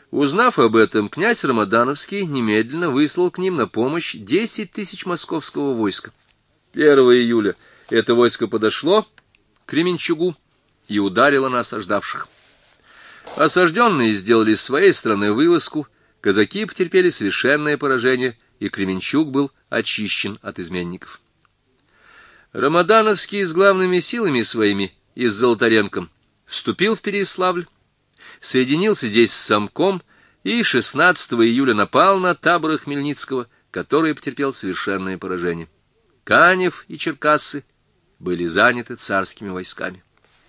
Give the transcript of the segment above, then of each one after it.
Узнав об этом, князь Рамадановский немедленно выслал к ним на помощь 10 тысяч московского войска. 1 июля это войско подошло к Кременчугу и ударило на осаждавших. Осажденные сделали с своей стороны вылазку, казаки потерпели совершенное поражение, и Кременчуг был очищен от изменников. Рамадановский с главными силами своими и с Золотаренком вступил в Переяславль, соединился здесь с Самком и 16 июля напал на табор Хмельницкого, который потерпел совершенное поражение. Канев и Черкассы были заняты царскими войсками.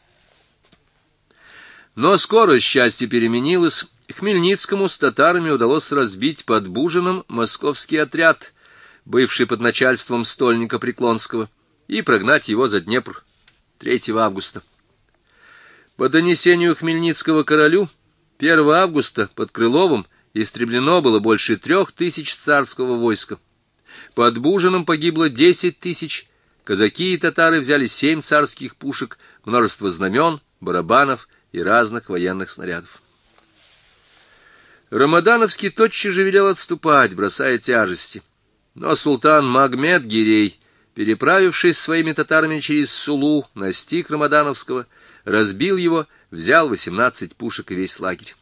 Но скоро счастье переменилось. Хмельницкому с татарами удалось разбить под Бужином московский отряд, бывший под начальством стольника Преклонского, и прогнать его за Днепр 3 августа. По донесению Хмельницкого королю, 1 августа под Крыловым истреблено было больше 3000 царского войска. Под Бужином погибло 10 тысяч, казаки и татары взяли 7 царских пушек, множество знамен, барабанов и разных военных снарядов. Рамадановский тотчас же велел отступать, бросая тяжести. Но султан Магмед-Гирей, переправившись своими татарами через Сулу, настиг Рамадановского, разбил его, взял 18 пушек и весь лагерь.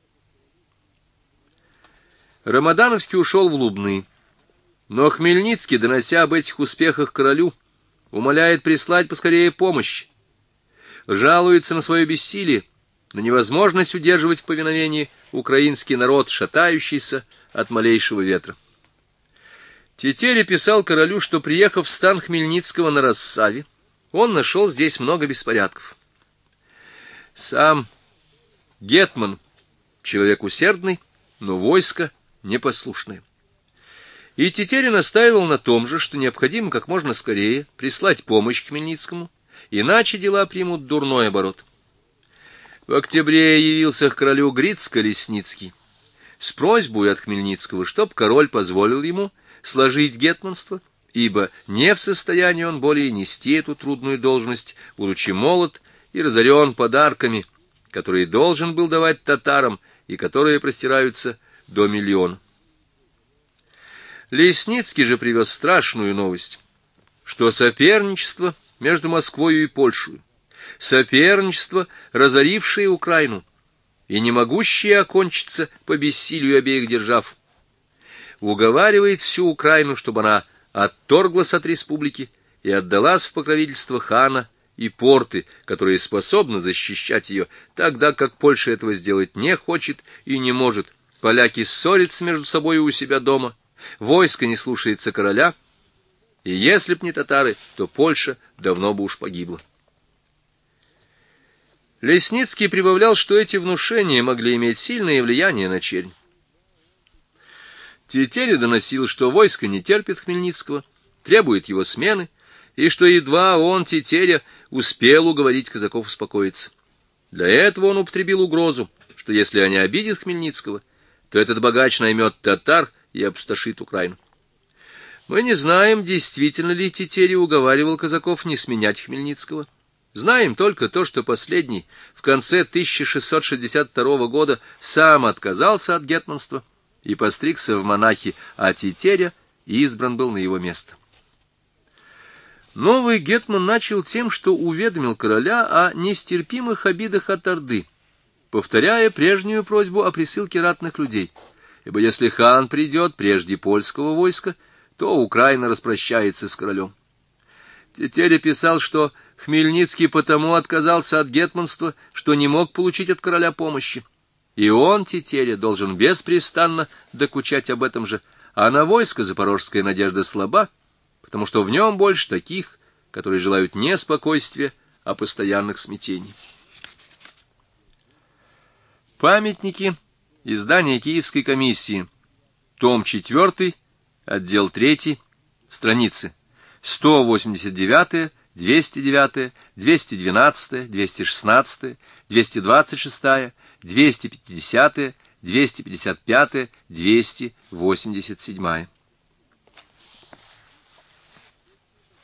Рамадановский ушел в Лубны, но Хмельницкий, донося об этих успехах королю, умоляет прислать поскорее помощь, жалуется на свое бессилие, на невозможность удерживать в повиновении украинский народ, шатающийся от малейшего ветра. Тетеря писал королю, что, приехав в стан Хмельницкого на Рассаве, он нашел здесь много беспорядков. Сам гетман — человек усердный, но войско непослушное. И Тетеря настаивал на том же, что необходимо как можно скорее прислать помощь Хмельницкому, иначе дела примут дурной оборот. В октябре явился к королю Грицко-Лесницкий с просьбой от Хмельницкого, чтоб король позволил ему сложить гетманство, ибо не в состоянии он более нести эту трудную должность, будучи молод и разорен подарками, которые должен был давать татарам и которые простираются до 1 000 000. Лесницкий же привез страшную новость, что соперничество между Москвою и Польшей, соперничество, разорившее Украину и не могущее окончиться по бессилию обеих держав, уговаривает всю Украину, чтобы она отторглась от республики и отдалась в покровительство хана и порты, которые способны защищать ее, тогда как Польша этого сделать не хочет и не может. Поляки ссорятся между собой у себя дома, войско не слушается короля, и если б не татары, то Польша давно бы уж погибла. Лесницкий прибавлял, что эти внушения могли иметь сильное влияние на чернь. Тетеря доносил, что войско не терпит Хмельницкого, требует его смены, и что едва он, Тетеря, успел уговорить казаков успокоиться. Для этого он употребил угрозу, что если они обидят Хмельницкого, то этот богач наймет татар и опустошит Украину. Мы не знаем, действительно ли Тетеря уговаривал казаков не сменять Хмельницкого. Знаем только то, что последний в конце 1662 года сам отказался от гетманства и постригся в монахи, а Тетеря избран был на его место. Новый гетман начал тем, что уведомил короля о нестерпимых обидах от Орды, повторяя прежнюю просьбу о присылке ратных людей, ибо если хан придет прежде польского войска, то Украина распрощается с королем. Тетеря писал, что Хмельницкий потому отказался от гетманства, что не мог получить от короля помощи, и он, Тетеря, должен беспрестанно докучать об этом же, а на войско запорожская надежда слаба, потому что в нем больше таких, которые желают не спокойствия, а постоянных смятений. Памятники. Издание Киевской комиссии. Том 4, отдел 3, страницы 189, 209, 212, 216, 226, 250, 255, 287.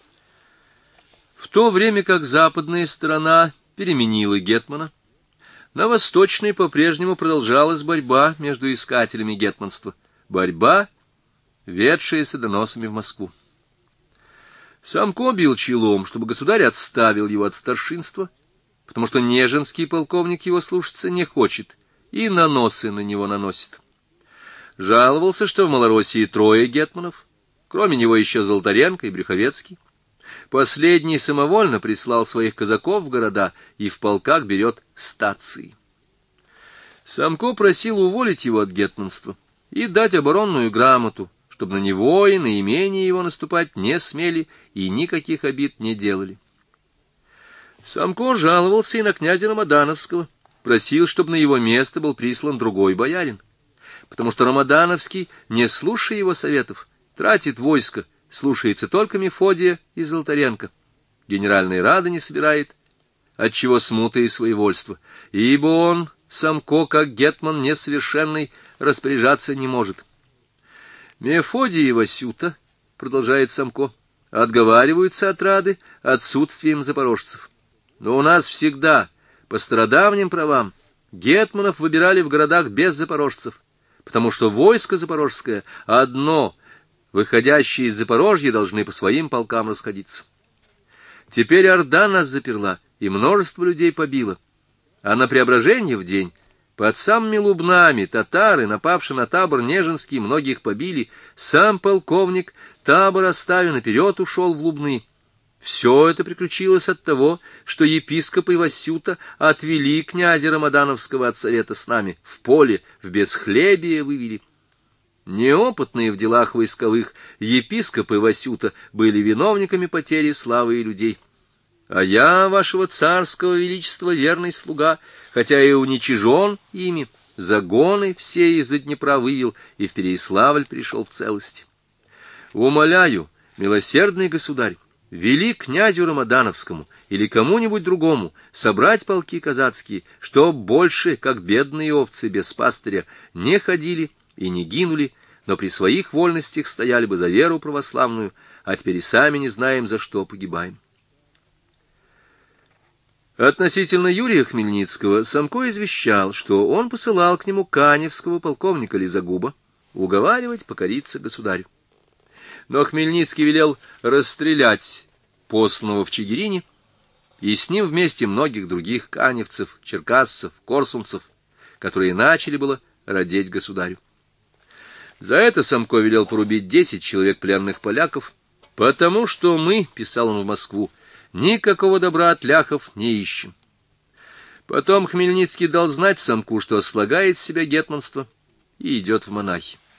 В то время как западная сторона переменила гетмана, На Восточной по-прежнему продолжалась борьба между искателями гетманства. Борьба, ведшаяся доносами в Москву. Самко бил челом, чтобы государь отставил его от старшинства, потому что Нежинский полковник его слушаться не хочет и наносы на него наносит. Жаловался, что в Малороссии 3 гетманов, кроме него еще Золотаренко и Брюховецкий. Последний самовольно прислал своих казаков в города и в полках берет стации. Самко просил уволить его от гетманства и дать оборонную грамоту, чтобы на него и на имение его наступать не смели и никаких обид не делали. Самко жаловался и на князя Рамадановского, просил, чтобы на его место был прислан другой боярин, потому что Рамадановский, не слушая его советов, тратит войско, слушается только Мефодия и Золотаренко. Генеральной рады не собирает, отчего смута и своевольство, ибо он, Самко, как гетман несовершенный, распоряжаться не может. Мефодий и Васюта, продолжает Самко, отговариваются от рады отсутствием запорожцев. Но у нас всегда, по стародавним правам, гетманов выбирали в городах без запорожцев, потому что войско запорожское одно, выходящие из Запорожья, должны по своим полкам расходиться. Теперь орда нас заперла, и множество людей побило. А на Преображение в день под самыми Лубнами татары, напавши на табор Нежинский, многих побили. Сам полковник, табор оставив наперед, ушел в Лубны. Все это приключилось от того, что епископ и Васюта отвели князя Рамадановского от совета с нами, в поле, в бесхлебие вывели. Неопытные в делах войсковых епископ и Васюта были виновниками потери славы и людей. А я, вашего царского величества, верный слуга, хотя и уничижен ими, загоны все из-за Днепра вывел и в Переяславль пришел в целости. Умоляю, милосердный государь, вели князю Рамадановскому или кому-нибудь другому собрать полки казацкие, чтоб больше, как бедные овцы без пастыря, не ходили и не гинули, но при своих вольностях стояли бы за веру православную, а теперь и сами не знаем, за что погибаем. Относительно Юрия Хмельницкого Самко извещал, что он посылал к нему каневского полковника Лизагуба уговаривать покориться государю. Но Хмельницкий велел расстрелять посланного в Чигирине и с ним вместе многих других каневцев, черкассов, корсунцев, которые начали было родить государю. За это Самко велел порубить 10 человек пленных поляков, потому что мы, писал он в Москву, никакого добра от ляхов не ищем. Потом Хмельницкий дал знать Самку, что слагает с себя гетманство и идет в монахи.